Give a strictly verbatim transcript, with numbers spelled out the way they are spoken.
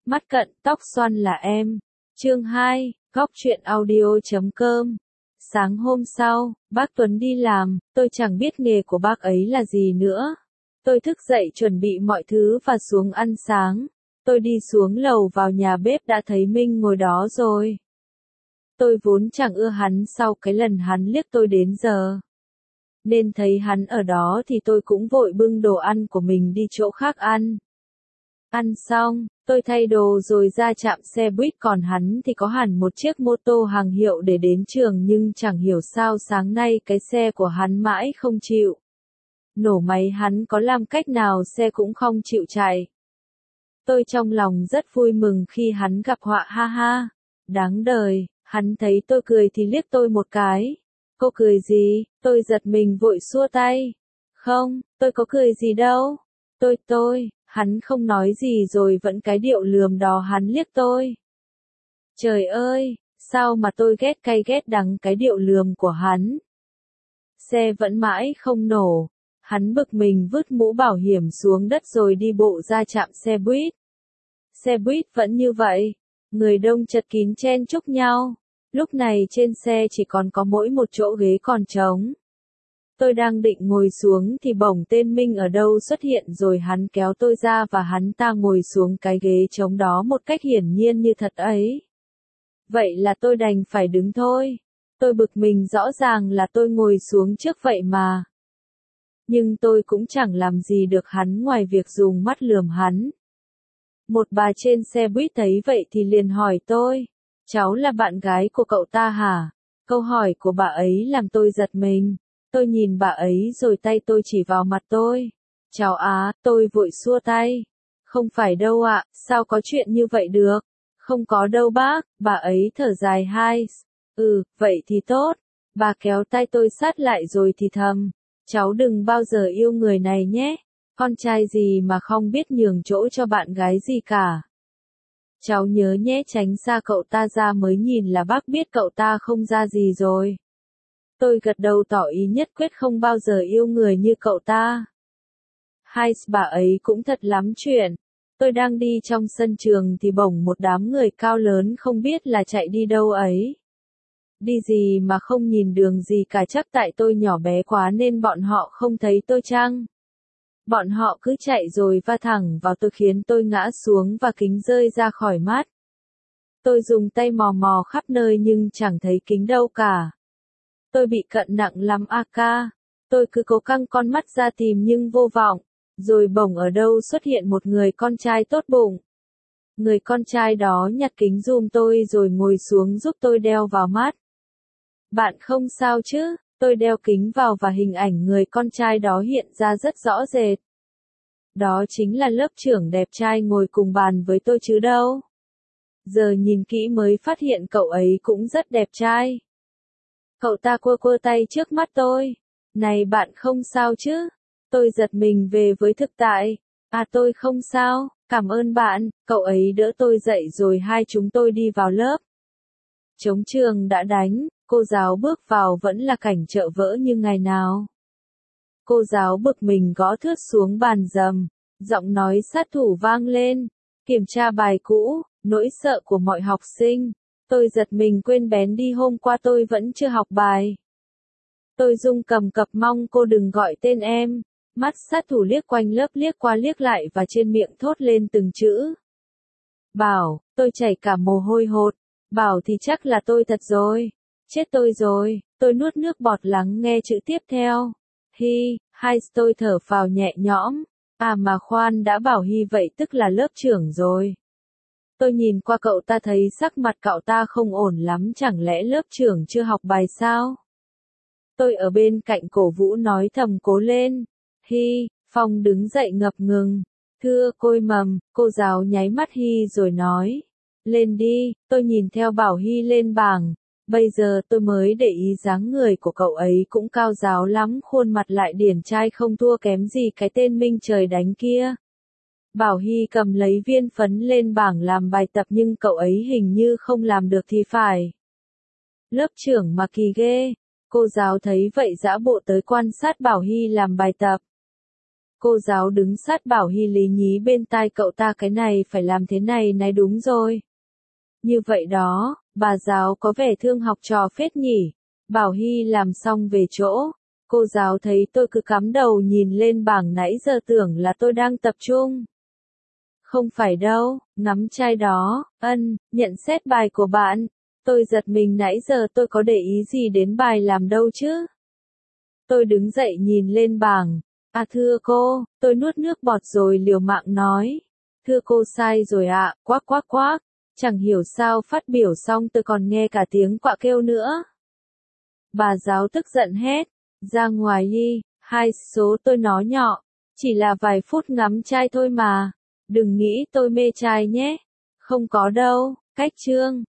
Mắt cận tóc xoăn là em. Chương hai, góc truyện audio chấm com. Sáng hôm sau, bác Tuấn đi làm, tôi chẳng biết nghề của bác ấy là gì nữa. Tôi thức dậy chuẩn bị mọi thứ và xuống ăn sáng. Tôi đi xuống lầu vào nhà bếp đã thấy Minh ngồi đó rồi. Tôi vốn chẳng ưa hắn sau cái lần hắn liếc tôi đến giờ. Nên thấy hắn ở đó thì tôi cũng vội bưng đồ ăn của mình đi chỗ khác ăn. Ăn xong, tôi thay đồ rồi ra trạm xe buýt, còn hắn thì có hẳn một chiếc mô tô hàng hiệu để đến trường, nhưng chẳng hiểu sao sáng nay cái xe của hắn mãi không chịu. Nổ máy, hắn có làm cách nào xe cũng không chịu chạy. Tôi trong lòng rất vui mừng khi hắn gặp họa, ha ha. Đáng đời, hắn thấy tôi cười thì liếc tôi một cái. Cô cười gì? Tôi giật mình vội xua tay. Không, tôi có cười gì đâu. Tôi tôi, hắn không nói gì rồi vẫn cái điệu lườm đó hắn liếc tôi. Trời ơi, sao mà tôi ghét cay ghét đắng cái điệu lườm của hắn. Xe vẫn mãi không nổ. Hắn bực mình vứt mũ bảo hiểm xuống đất rồi đi bộ ra trạm xe buýt. Xe buýt vẫn như vậy. Người đông chật kín chen chúc nhau. Lúc này trên xe chỉ còn có mỗi một chỗ ghế còn trống. Tôi đang định ngồi xuống thì bỗng tên Minh ở đâu xuất hiện rồi, hắn kéo tôi ra và hắn ta ngồi xuống cái ghế trống đó một cách hiển nhiên như thật ấy. Vậy là tôi đành phải đứng thôi. Tôi bực mình, rõ ràng là tôi ngồi xuống trước vậy mà. Nhưng tôi cũng chẳng làm gì được hắn ngoài việc dùng mắt lườm hắn. Một bà trên xe buýt thấy vậy thì liền hỏi tôi, cháu là bạn gái của cậu ta hả? Câu hỏi của bà ấy làm tôi giật mình. Tôi nhìn bà ấy rồi tay tôi chỉ vào mặt tôi. Chào á, tôi vội xua tay. Không phải đâu ạ, sao có chuyện như vậy được? Không có đâu bác, bà ấy thở dài hai. Ừ, vậy thì tốt. Bà kéo tay tôi sát lại rồi thì thầm. Cháu đừng bao giờ yêu người này nhé. Con trai gì mà không biết nhường chỗ cho bạn gái gì cả. Cháu nhớ nhé, tránh xa cậu ta ra, mới nhìn là bác biết cậu ta không ra gì rồi. Tôi gật đầu tỏ ý nhất quyết không bao giờ yêu người như cậu ta. Hai, bà ấy cũng thật lắm chuyện. Tôi đang đi trong sân trường thì bỗng một đám người cao lớn không biết là chạy đi đâu ấy. Đi gì mà không nhìn đường gì cả, chắc tại tôi nhỏ bé quá nên bọn họ không thấy tôi chăng? Bọn họ cứ chạy rồi va thẳng vào tôi khiến tôi ngã xuống và kính rơi ra khỏi mắt. Tôi dùng tay mò mò khắp nơi nhưng chẳng thấy kính đâu cả. Tôi bị cận nặng lắm a ca. Tôi cứ cố căng con mắt ra tìm nhưng vô vọng. Rồi bỗng ở đâu xuất hiện một người con trai tốt bụng. Người con trai đó nhặt kính giùm tôi rồi ngồi xuống giúp tôi đeo vào mắt. Bạn không sao chứ? Tôi đeo kính vào và hình ảnh người con trai đó hiện ra rất rõ rệt. Đó chính là lớp trưởng đẹp trai ngồi cùng bàn với tôi chứ đâu. Giờ nhìn kỹ mới phát hiện cậu ấy cũng rất đẹp trai. Cậu ta quơ quơ tay trước mắt tôi. Này bạn không sao chứ? Tôi giật mình về với thực tại. À, tôi không sao, cảm ơn bạn. Cậu ấy đỡ tôi dậy rồi hai chúng tôi đi vào lớp. Trống trường đã đánh, cô giáo bước vào vẫn là cảnh chợ vỡ như ngày nào. Cô giáo bực mình gõ thướt xuống bàn rầm, giọng nói sát thủ vang lên. Kiểm tra bài cũ, nỗi sợ của mọi học sinh. Tôi giật mình quên bén đi hôm qua tôi vẫn chưa học bài. Tôi run cầm cập mong cô đừng gọi tên em. Mắt sát thủ liếc quanh lớp liếc qua liếc lại và trên miệng thốt lên từng chữ. Bảo, tôi chảy cả mồ hôi hột. Bảo thì chắc là tôi thật rồi. Chết tôi rồi, tôi nuốt nước bọt lắng nghe chữ tiếp theo. Hi, hai, tôi thở phào nhẹ nhõm. À mà khoan đã, Bảo Hi vậy tức là lớp trưởng rồi. Tôi nhìn qua cậu ta thấy sắc mặt cậu ta không ổn lắm, chẳng lẽ lớp trưởng chưa học bài sao? Tôi ở bên cạnh cổ vũ nói thầm cố lên. Hi, Phong đứng dậy ngập ngừng. Thưa cô Mầm, cô giáo nháy mắt Hi rồi nói. Lên đi, tôi nhìn theo Bảo Hi lên bảng. Bây giờ tôi mới để ý dáng người của cậu ấy cũng cao ráo lắm, khuôn mặt lại điển trai không thua kém gì cái tên Minh trời đánh kia. Bảo Hi cầm lấy viên phấn lên bảng làm bài tập nhưng cậu ấy hình như không làm được thì phải. Lớp trưởng mà kỳ ghê. Cô giáo thấy vậy giã bộ tới quan sát Bảo Hi làm bài tập. Cô giáo đứng sát Bảo Hy lý nhí bên tai cậu ta, cái này phải làm thế này này, đúng rồi. Như vậy đó, bà giáo có vẻ thương học trò phết nhỉ. Bảo Hy làm xong về chỗ. Cô giáo thấy tôi cứ cắm đầu nhìn lên bảng nãy giờ tưởng là tôi đang tập trung. Không phải đâu, ngắm trai đó, ân, nhận xét bài của bạn. Tôi giật mình, nãy giờ tôi có để ý gì đến bài làm đâu chứ. Tôi đứng dậy nhìn lên bảng. À thưa cô, tôi nuốt nước bọt rồi liều mạng nói. Thưa cô, sai rồi ạ, à, quác quác quác. Chẳng hiểu sao phát biểu xong tôi còn nghe cả tiếng quạ kêu nữa. Bà giáo tức giận hét. Ra ngoài đi, hai số tôi nói nhỏ. Chỉ là vài phút ngắm trai thôi mà. Đừng nghĩ tôi mê trai nhé. Không có đâu, cách chương.